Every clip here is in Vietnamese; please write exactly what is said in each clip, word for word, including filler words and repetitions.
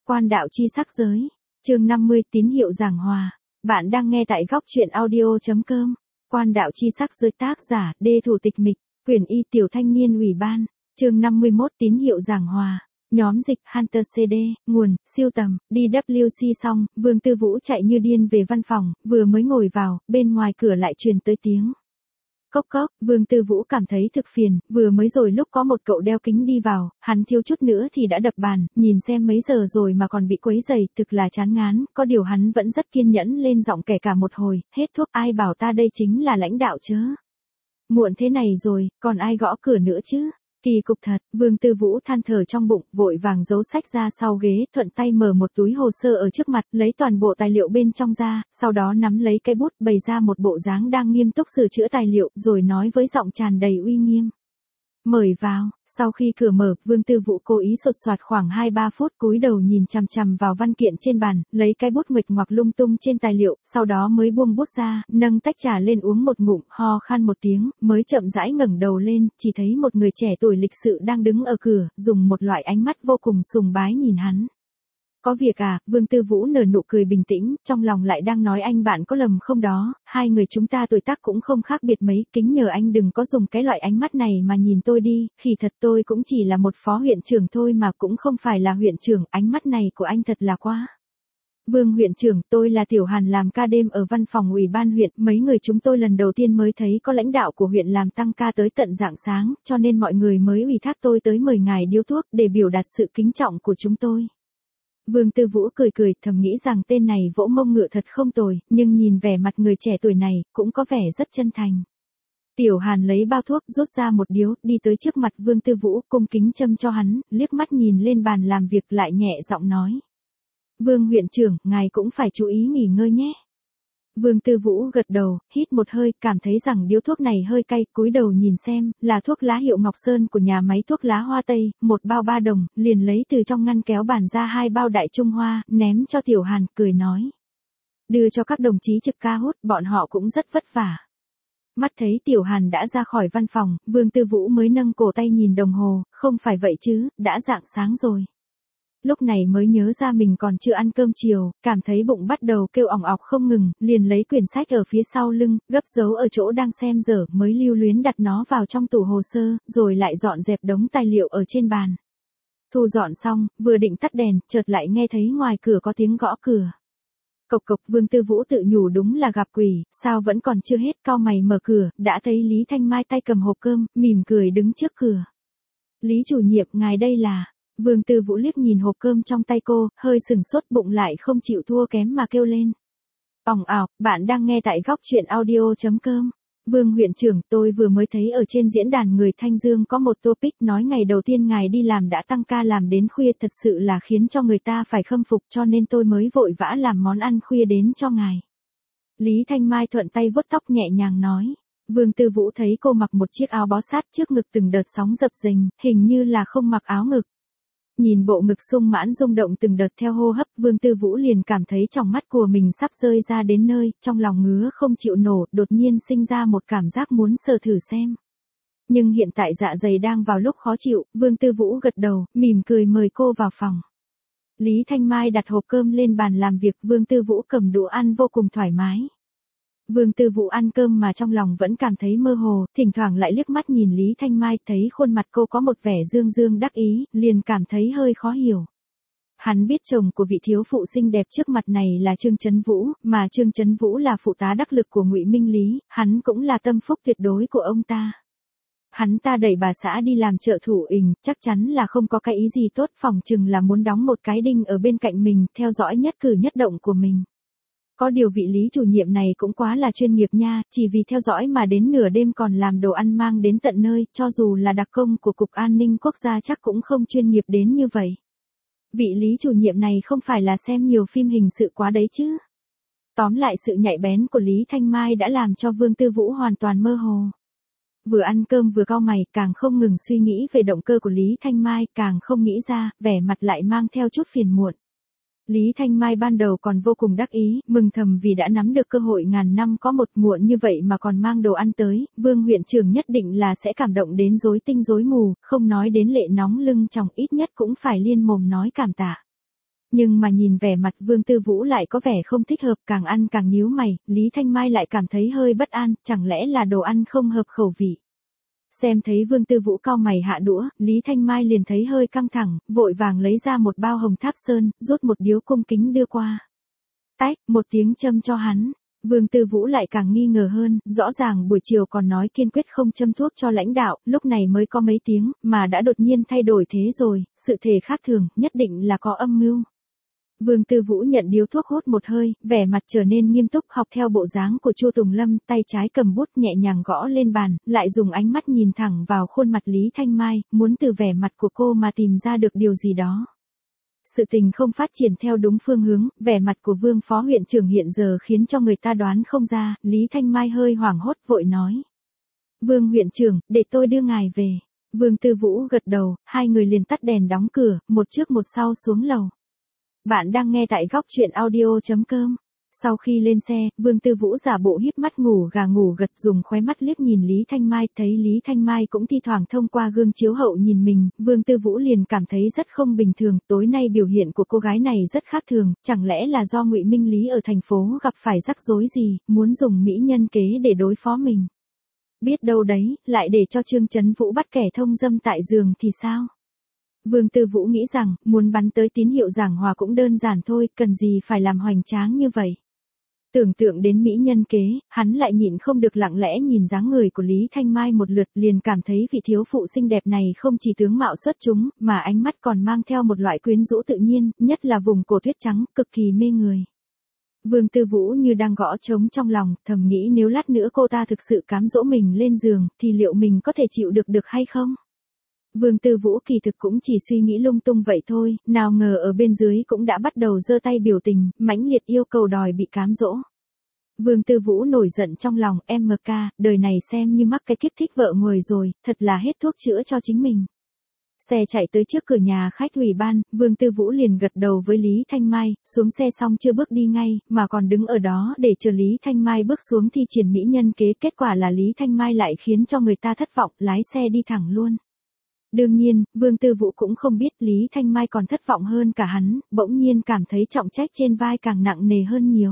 Quan đạo chi sắc giới. Chương năm mươi tín hiệu giảng hòa. Bạn đang nghe tại góc truyện audio chấm com. Quan đạo chi sắc giới tác giả Đê Thủ Tịch Mịch, quyển Y Tiểu Thanh Niên Ủy ban. Chương năm mươi mốt tín hiệu giảng hòa. Nhóm dịch Hunter xê đê, nguồn, siêu tầm, đê vê xê xong, Vương Tư Vũ chạy như điên về văn phòng, vừa mới ngồi vào, bên ngoài cửa lại truyền tới tiếng. Cốc cốc, Vương Tư Vũ cảm thấy thực phiền, vừa mới rồi lúc có một cậu đeo kính đi vào, hắn thiếu chút nữa thì đã đập bàn, nhìn xem mấy giờ rồi mà còn bị quấy rầy, thực là chán ngán, có điều hắn vẫn rất kiên nhẫn lên giọng kể cả một hồi, hết thuốc ai bảo ta đây chính là lãnh đạo chứ. Muộn thế này rồi, còn ai gõ cửa nữa chứ? Kỳ cục thật, Vương Tư Vũ than thở trong bụng, vội vàng giấu sách ra sau ghế, thuận tay mở một túi hồ sơ ở trước mặt, lấy toàn bộ tài liệu bên trong ra, sau đó nắm lấy cây bút bày ra một bộ dáng đang nghiêm túc sửa chữa tài liệu, rồi nói với giọng tràn đầy uy nghiêm. Mời vào. Sau khi cửa mở, Vương Tư Vũ cố ý sột soạt khoảng hai ba phút, cúi đầu nhìn chằm chằm vào văn kiện trên bàn, lấy cái bút nguệch ngoạc lung tung trên tài liệu, sau đó mới buông bút ra, nâng tách trà lên uống một ngụm, ho khan một tiếng, mới chậm rãi ngẩng đầu lên, chỉ thấy một người trẻ tuổi lịch sự đang đứng ở cửa, dùng một loại ánh mắt vô cùng sùng bái nhìn hắn. Có việc à? Vương Tư Vũ nở nụ cười bình tĩnh, trong lòng lại đang nói anh bạn có lầm không đó, hai người chúng ta tuổi tác cũng không khác biệt mấy, kính nhờ anh đừng có dùng cái loại ánh mắt này mà nhìn tôi đi, khi thật tôi cũng chỉ là một phó huyện trưởng thôi mà cũng không phải là huyện trưởng, ánh mắt này của anh thật là quá. Vương huyện trưởng, tôi là Tiểu Hàn làm ca đêm ở văn phòng ủy ban huyện, mấy người chúng tôi lần đầu tiên mới thấy có lãnh đạo của huyện làm tăng ca tới tận rạng sáng, cho nên mọi người mới ủy thác tôi tới mời ngài điếu thuốc để biểu đạt sự kính trọng của chúng tôi. Vương Tư Vũ cười cười, thầm nghĩ rằng tên này vỗ mông ngựa thật không tồi, nhưng nhìn vẻ mặt người trẻ tuổi này, cũng có vẻ rất chân thành. Tiểu Hàn lấy bao thuốc, rút ra một điếu, đi tới trước mặt Vương Tư Vũ, cung kính châm cho hắn, liếc mắt nhìn lên bàn làm việc lại nhẹ giọng nói. Vương huyện trưởng, ngài cũng phải chú ý nghỉ ngơi nhé. Vương Tư Vũ gật đầu, hít một hơi, cảm thấy rằng điếu thuốc này hơi cay, cúi đầu nhìn xem, là thuốc lá hiệu Ngọc Sơn của nhà máy thuốc lá Hoa Tây, một bao ba đồng, liền lấy từ trong ngăn kéo bàn ra hai bao Đại Trung Hoa, ném cho Tiểu Hàn, cười nói. Đưa cho các đồng chí trực ca hút, bọn họ cũng rất vất vả. Mắt thấy Tiểu Hàn đã ra khỏi văn phòng, Vương Tư Vũ mới nâng cổ tay nhìn đồng hồ, không phải vậy chứ, đã rạng sáng rồi. Lúc này mới nhớ ra mình còn chưa ăn cơm chiều, cảm thấy bụng bắt đầu kêu ỏng ọc không ngừng, liền lấy quyển sách ở phía sau lưng, gấp giấu ở chỗ đang xem dở, mới lưu luyến đặt nó vào trong tủ hồ sơ, rồi lại dọn dẹp đống tài liệu ở trên bàn. Thu dọn xong, vừa định tắt đèn, chợt lại nghe thấy ngoài cửa có tiếng gõ cửa. Cộc cộc, Vương Tư Vũ tự nhủ đúng là gặp quỷ, sao vẫn còn chưa hết, cau mày mở cửa, đã thấy Lý Thanh Mai tay cầm hộp cơm, mỉm cười đứng trước cửa. Lý chủ nhiệm, ngài đây là... Vương Tư Vũ liếc nhìn hộp cơm trong tay cô, hơi sừng sốt, bụng lại không chịu thua kém mà kêu lên. Ỏng ảo, bạn đang nghe tại góc truyện audio chấm com. Vương huyện trưởng, tôi vừa mới thấy ở trên diễn đàn người Thanh Dương có một topic nói ngày đầu tiên ngài đi làm đã tăng ca làm đến khuya, thật sự là khiến cho người ta phải khâm phục, cho nên tôi mới vội vã làm món ăn khuya đến cho ngài. Lý Thanh Mai thuận tay vuốt tóc nhẹ nhàng nói. Vương Tư Vũ thấy cô mặc một chiếc áo bó sát trước ngực từng đợt sóng dập dềnh, hình như là không mặc áo ngực. Nhìn bộ ngực sung mãn rung động từng đợt theo hô hấp, Vương Tư Vũ liền cảm thấy trong mắt của mình sắp rơi ra đến nơi, trong lòng ngứa không chịu nổ, đột nhiên sinh ra một cảm giác muốn sờ thử xem. Nhưng hiện tại dạ dày đang vào lúc khó chịu, Vương Tư Vũ gật đầu, mỉm cười mời cô vào phòng. Lý Thanh Mai đặt hộp cơm lên bàn làm việc, Vương Tư Vũ cầm đũa ăn vô cùng thoải mái. Vương Tư Vũ ăn cơm mà trong lòng vẫn cảm thấy mơ hồ, thỉnh thoảng lại liếc mắt nhìn Lý Thanh Mai, thấy khuôn mặt cô có một vẻ dương dương đắc ý, liền cảm thấy hơi khó hiểu. Hắn biết chồng của vị thiếu phụ xinh đẹp trước mặt này là Trương Chấn Vũ, mà Trương Chấn Vũ là phụ tá đắc lực của Ngụy Minh Lý, hắn cũng là tâm phúc tuyệt đối của ông ta. Hắn ta đẩy bà xã đi làm trợ thủ ình, chắc chắn là không có cái ý gì tốt, phỏng chừng là muốn đóng một cái đinh ở bên cạnh mình, theo dõi nhất cử nhất động của mình. Có điều vị Lý chủ nhiệm này cũng quá là chuyên nghiệp nha, chỉ vì theo dõi mà đến nửa đêm còn làm đồ ăn mang đến tận nơi, cho dù là đặc công của Cục An ninh Quốc gia chắc cũng không chuyên nghiệp đến như vậy. Vị Lý chủ nhiệm này không phải là xem nhiều phim hình sự quá đấy chứ. Tóm lại sự nhạy bén của Lý Thanh Mai đã làm cho Vương Tư Vũ hoàn toàn mơ hồ. Vừa ăn cơm vừa cau mày, càng không ngừng suy nghĩ về động cơ của Lý Thanh Mai, càng không nghĩ ra, vẻ mặt lại mang theo chút phiền muộn. Lý Thanh Mai ban đầu còn vô cùng đắc ý, mừng thầm vì đã nắm được cơ hội ngàn năm có một, muộn như vậy mà còn mang đồ ăn tới, Vương huyện trưởng nhất định là sẽ cảm động đến rối tinh rối mù, không nói đến lệ nóng lưng tròng, ít nhất cũng phải liên mồm nói cảm tạ. Nhưng mà nhìn vẻ mặt Vương Tư Vũ lại có vẻ không thích hợp, càng ăn càng nhíu mày, Lý Thanh Mai lại cảm thấy hơi bất an, chẳng lẽ là đồ ăn không hợp khẩu vị. Xem thấy Vương Tư Vũ cau mày hạ đũa, Lý Thanh Mai liền thấy hơi căng thẳng, vội vàng lấy ra một bao hồng tháp sơn, rút một điếu cung kính đưa qua. Tách, một tiếng châm cho hắn. Vương Tư Vũ lại càng nghi ngờ hơn, rõ ràng buổi chiều còn nói kiên quyết không châm thuốc cho lãnh đạo, lúc này mới có mấy tiếng, mà đã đột nhiên thay đổi thế rồi, sự thể khác thường, nhất định là có âm mưu. Vương Tư Vũ nhận điếu thuốc hút một hơi, vẻ mặt trở nên nghiêm túc, học theo bộ dáng của Chu Tùng Lâm, tay trái cầm bút nhẹ nhàng gõ lên bàn, lại dùng ánh mắt nhìn thẳng vào khuôn mặt Lý Thanh Mai, muốn từ vẻ mặt của cô mà tìm ra được điều gì đó. Sự tình không phát triển theo đúng phương hướng, vẻ mặt của Vương Phó huyện trưởng hiện giờ khiến cho người ta đoán không ra, Lý Thanh Mai hơi hoảng hốt vội nói. Vương huyện trưởng, để tôi đưa ngài về. Vương Tư Vũ gật đầu, hai người liền tắt đèn đóng cửa, một trước một sau xuống lầu. Bạn đang nghe tại góc truyện audio.com. Sau khi lên xe, Vương Tư Vũ giả bộ híp mắt ngủ gà ngủ gật, dùng khóe mắt liếc nhìn Lý Thanh Mai, thấy Lý Thanh Mai cũng thi thoảng thông qua gương chiếu hậu nhìn mình, Vương Tư Vũ liền cảm thấy rất không bình thường, tối nay biểu hiện của cô gái này rất khác thường, chẳng lẽ là do Ngụy Minh Lý ở thành phố gặp phải rắc rối gì, muốn dùng mỹ nhân kế để đối phó mình. Biết đâu đấy, lại để cho Trương Chấn Vũ bắt kẻ thông dâm tại giường thì sao? Vương Tư Vũ nghĩ rằng, muốn bắn tới tín hiệu giảng hòa cũng đơn giản thôi, cần gì phải làm hoành tráng như vậy. Tưởng tượng đến mỹ nhân kế, hắn lại nhịn không được lặng lẽ nhìn dáng người của Lý Thanh Mai một lượt, liền cảm thấy vị thiếu phụ xinh đẹp này không chỉ tướng mạo xuất chúng, mà ánh mắt còn mang theo một loại quyến rũ tự nhiên, nhất là vùng cổ tuyết trắng, cực kỳ mê người. Vương Tư Vũ như đang gõ trống trong lòng, thầm nghĩ nếu lát nữa cô ta thực sự cám dỗ mình lên giường, thì liệu mình có thể chịu được được hay không? Vương Tư Vũ kỳ thực cũng chỉ suy nghĩ lung tung vậy thôi, nào ngờ ở bên dưới cũng đã bắt đầu giơ tay biểu tình, mãnh liệt yêu cầu đòi bị cám dỗ. Vương Tư Vũ nổi giận trong lòng, em ca, đời này xem như mắc cái kiếp thích vợ người rồi, thật là hết thuốc chữa cho chính mình. Xe chạy tới trước cửa nhà khách ủy ban, Vương Tư Vũ liền gật đầu với Lý Thanh Mai, xuống xe xong chưa bước đi ngay, mà còn đứng ở đó để chờ Lý Thanh Mai bước xuống thi triển mỹ nhân kế, kết quả là Lý Thanh Mai lại khiến cho người ta thất vọng, lái xe đi thẳng luôn. Đương nhiên, Vương Tư Vũ cũng không biết Lý Thanh Mai còn thất vọng hơn cả hắn, bỗng nhiên cảm thấy trọng trách trên vai càng nặng nề hơn nhiều.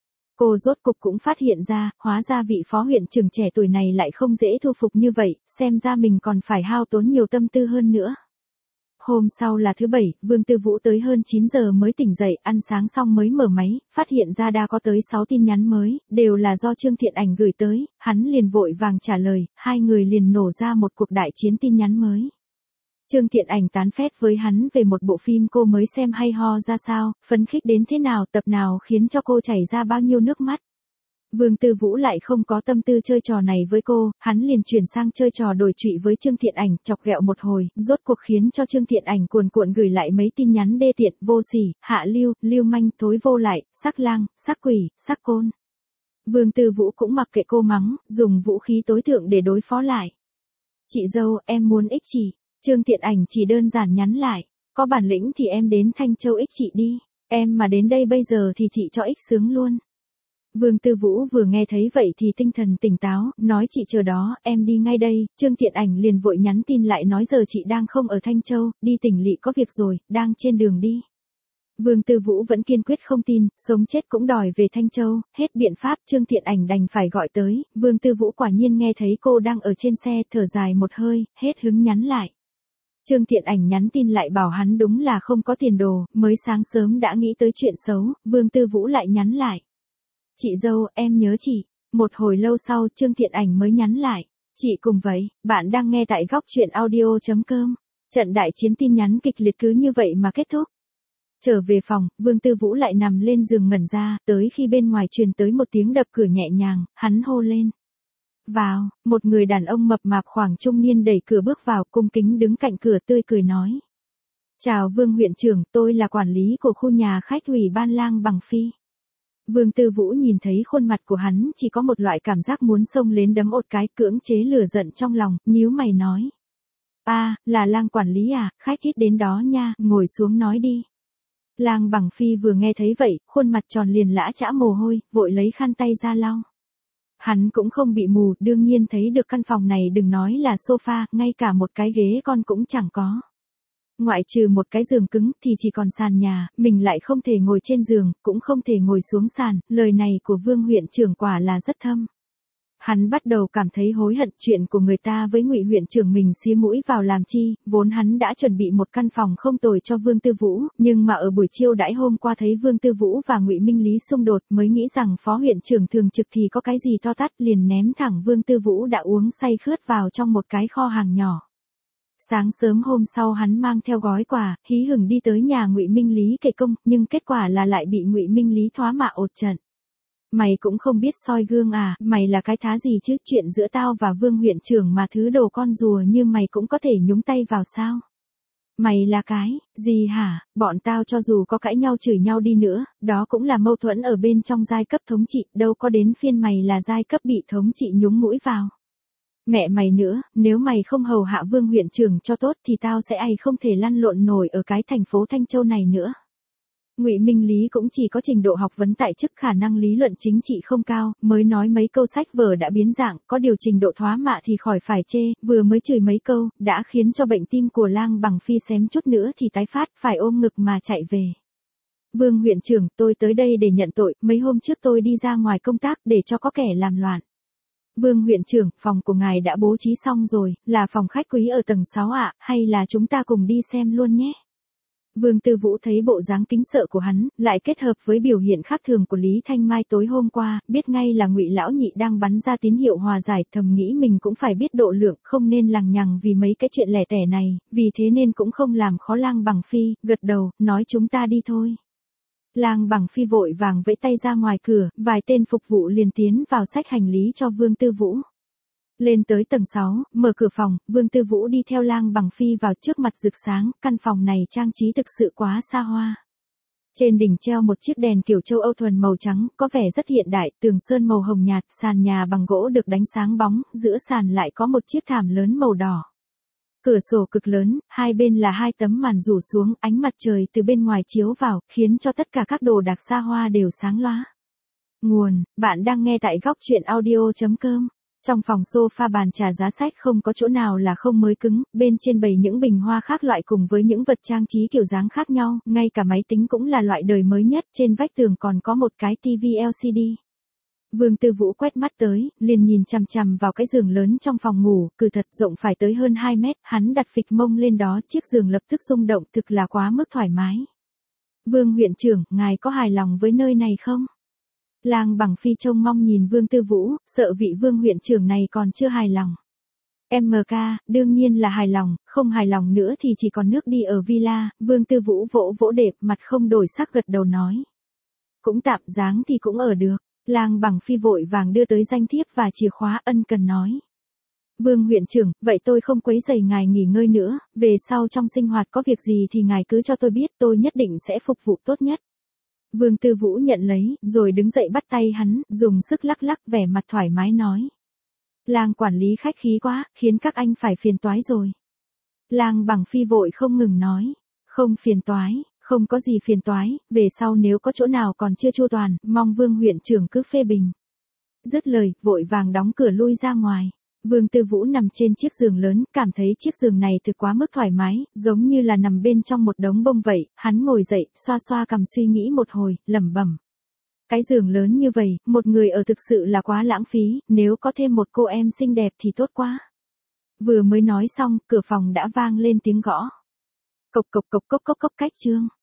Cô rốt cục cũng phát hiện ra, hóa ra vị phó huyện trưởng trẻ tuổi này lại không dễ thu phục như vậy, xem ra mình còn phải hao tốn nhiều tâm tư hơn nữa. Hôm sau là thứ bảy, Vương Tư Vũ tới hơn chín giờ mới tỉnh dậy, ăn sáng xong mới mở máy, phát hiện ra đã có tới sáu tin nhắn mới, đều là do Trương Thiện Ảnh gửi tới, hắn liền vội vàng trả lời, hai người liền nổ ra một cuộc đại chiến tin nhắn mới. Trương Thiện Ảnh tán phét với hắn về một bộ phim cô mới xem hay ho ra sao, phấn khích đến thế nào, tập nào khiến cho cô chảy ra bao nhiêu nước mắt. Vương Tư Vũ lại không có tâm tư chơi trò này với cô, hắn liền chuyển sang chơi trò đổi trụy với Trương Thiện Ảnh, chọc ghẹo một hồi, rốt cuộc khiến cho Trương Thiện Ảnh cuồn cuộn gửi lại mấy tin nhắn đê tiện, vô sỉ, hạ lưu, lưu manh, thối vô lại, sắc lang, sắc quỷ, sắc côn. Vương Tư Vũ cũng mặc kệ cô mắng, dùng vũ khí tối thượng để đối phó lại. Chị dâu, em muốn ích chỉ. Trương Thiện Ảnh chỉ đơn giản nhắn lại, có bản lĩnh thì em đến Thanh Châu ích chị đi, em mà đến đây bây giờ thì chị cho ích sướng luôn. Vương Tư Vũ vừa nghe thấy vậy thì tinh thần tỉnh táo, nói chị chờ đó, em đi ngay đây, Trương Thiện Ảnh liền vội nhắn tin lại nói giờ chị đang không ở Thanh Châu, đi tỉnh lỵ có việc rồi, đang trên đường đi. Vương Tư Vũ vẫn kiên quyết không tin, sống chết cũng đòi về Thanh Châu, hết biện pháp Trương Thiện Ảnh đành phải gọi tới, Vương Tư Vũ quả nhiên nghe thấy cô đang ở trên xe, thở dài một hơi, hết hứng nhắn lại. Trương Thiện Ảnh nhắn tin lại bảo hắn đúng là không có tiền đồ, mới sáng sớm đã nghĩ tới chuyện xấu, Vương Tư Vũ lại nhắn lại. Chị dâu, em nhớ chị. Một hồi lâu sau, Trương Thiện Ảnh mới nhắn lại. Chị cùng vậy, bạn đang nghe tại góc truyện audio.com. Trận đại chiến tin nhắn kịch liệt cứ như vậy mà kết thúc. Trở về phòng, Vương Tư Vũ lại nằm lên giường ngẩn ra, tới khi bên ngoài truyền tới một tiếng đập cửa nhẹ nhàng, hắn hô lên. Vào, một người đàn ông mập mạp khoảng trung niên đẩy cửa bước vào, cung kính đứng cạnh cửa tươi cười nói. Chào Vương huyện trưởng, tôi là quản lý của khu nhà khách ủy ban Lang Bằng Phi. Vương Tư Vũ nhìn thấy khuôn mặt của hắn chỉ có một loại cảm giác muốn xông lên đấm một cái, cưỡng chế lửa giận trong lòng, nhíu mày nói. A, à, là Lang quản lý à, khách ít đến đó nha, ngồi xuống nói đi. Lang Bằng Phi vừa nghe thấy vậy, khuôn mặt tròn liền lã chã mồ hôi, vội lấy khăn tay ra lau. Hắn cũng không bị mù, đương nhiên thấy được căn phòng này đừng nói là sofa, ngay cả một cái ghế con cũng chẳng có. Ngoại trừ một cái giường cứng thì chỉ còn sàn nhà, mình lại không thể ngồi trên giường, cũng không thể ngồi xuống sàn, lời này của Vương huyện trưởng quả là rất thâm. Hắn bắt đầu cảm thấy hối hận chuyện của người ta với Ngụy huyện trưởng mình xía mũi vào làm chi, vốn hắn đã chuẩn bị một căn phòng không tồi cho Vương Tư Vũ, nhưng mà ở buổi chiêu đãi hôm qua thấy Vương Tư Vũ và Ngụy Minh Lý xung đột mới nghĩ rằng phó huyện trưởng thường trực thì có cái gì to tát, liền ném thẳng Vương Tư Vũ đã uống say khướt vào trong một cái kho hàng nhỏ. Sáng sớm hôm sau hắn mang theo gói quà, hí hửng đi tới nhà Ngụy Minh Lý kể công, nhưng kết quả là lại bị Ngụy Minh Lý thoá mạ ột trận. Mày cũng không biết soi gương à, mày là cái thá gì chứ, chuyện giữa tao và Vương huyện trưởng mà thứ đồ con rùa như mày cũng có thể nhúng tay vào sao? Mày là cái, gì hả, bọn tao cho dù có cãi nhau chửi nhau đi nữa, đó cũng là mâu thuẫn ở bên trong giai cấp thống trị, đâu có đến phiên mày là giai cấp bị thống trị nhúng mũi vào. Mẹ mày nữa, nếu mày không hầu hạ Vương huyện trưởng cho tốt thì tao sẽ ai không thể lăn lộn nổi ở cái thành phố Thanh Châu này nữa. Ngụy Minh Lý cũng chỉ có trình độ học vấn tại chức, khả năng lý luận chính trị không cao, mới nói mấy câu sách vở đã biến dạng, có điều trình độ thoá mạ thì khỏi phải chê, vừa mới chửi mấy câu, đã khiến cho bệnh tim của Lang Bằng Phi xém chút nữa thì tái phát, phải ôm ngực mà chạy về. Vương huyện trưởng, tôi tới đây để nhận tội, mấy hôm trước tôi đi ra ngoài công tác để cho có kẻ làm loạn. Vương huyện trưởng, phòng của ngài đã bố trí xong rồi, là phòng khách quý ở tầng sáu ạ, hay là chúng ta cùng đi xem luôn nhé. Vương Tư Vũ thấy bộ dáng kính sợ của hắn, lại kết hợp với biểu hiện khác thường của Lý Thanh Mai tối hôm qua, biết ngay là Ngụy lão nhị đang bắn ra tín hiệu hòa giải, thầm nghĩ mình cũng phải biết độ lượng, không nên lằng nhằng vì mấy cái chuyện lẻ tẻ này, vì thế nên cũng không làm khó Lang Bằng Phi, gật đầu, nói chúng ta đi thôi. Lang Bằng Phi vội vàng vẫy tay ra ngoài cửa, vài tên phục vụ liền tiến vào xách hành lý cho Vương Tư Vũ. Lên tới tầng sáu, mở cửa phòng, Vương Tư Vũ đi theo Lang Bằng Phi vào, trước mặt rực sáng, căn phòng này trang trí thực sự quá xa hoa. Trên đỉnh treo một chiếc đèn kiểu châu Âu thuần màu trắng, có vẻ rất hiện đại, tường sơn màu hồng nhạt, sàn nhà bằng gỗ được đánh sáng bóng, giữa sàn lại có một chiếc thảm lớn màu đỏ. Cửa sổ cực lớn, hai bên là hai tấm màn rủ xuống, ánh mặt trời từ bên ngoài chiếu vào, khiến cho tất cả các đồ đạc xa hoa đều sáng lóa. Nguồn, bạn đang nghe tại góc truyện audio chấm com. Trong phòng sofa bàn trà giá sách không có chỗ nào là không mới cứng, bên trên bày những bình hoa khác loại cùng với những vật trang trí kiểu dáng khác nhau, ngay cả máy tính cũng là loại đời mới nhất, trên vách tường còn có một cái tivi lờ xê đê. Vương Tư Vũ quét mắt tới, liền nhìn chằm chằm vào cái giường lớn trong phòng ngủ, cừ thật rộng phải tới hơn hai mét, hắn đặt phịch mông lên đó, chiếc giường lập tức rung động, thực là quá mức thoải mái. Vương huyện trưởng, ngài có hài lòng với nơi này không? Lang Bằng Phi trông mong nhìn Vương Tư Vũ, sợ vị Vương huyện trưởng này còn chưa hài lòng. em ca, đương nhiên là hài lòng, không hài lòng nữa thì chỉ còn nước đi ở villa, Vương Tư Vũ vỗ vỗ đệm, mặt không đổi sắc gật đầu nói. Cũng tạm dáng thì cũng ở được. Lang Bằng Phi vội vàng đưa tới danh thiếp và chìa khóa, ân cần nói. Vương huyện trưởng, vậy tôi không quấy rầy ngài nghỉ ngơi nữa, về sau trong sinh hoạt có việc gì thì ngài cứ cho tôi biết, tôi nhất định sẽ phục vụ tốt nhất. Vương Tư Vũ nhận lấy, rồi đứng dậy bắt tay hắn, dùng sức lắc lắc, vẻ mặt thoải mái nói. Lang quản lý khách khí quá, khiến các anh phải phiền toái rồi. Lang Bằng Phi vội không ngừng nói. Không phiền toái, không có gì phiền toái, về sau nếu có chỗ nào còn chưa chu toàn, mong Vương huyện trưởng cứ phê bình. Dứt lời, vội vàng đóng cửa lui ra ngoài. Vương Tư Vũ nằm trên chiếc giường lớn, cảm thấy chiếc giường này thực quá mức thoải mái, giống như là nằm bên trong một đống bông vậy, hắn ngồi dậy, xoa xoa cằm suy nghĩ một hồi, lẩm bẩm. Cái giường lớn như vậy, một người ở thực sự là quá lãng phí, nếu có thêm một cô em xinh đẹp thì tốt quá. Vừa mới nói xong, cửa phòng đã vang lên tiếng gõ. Cộc cộc cộc cốc cốc cốc cách chương.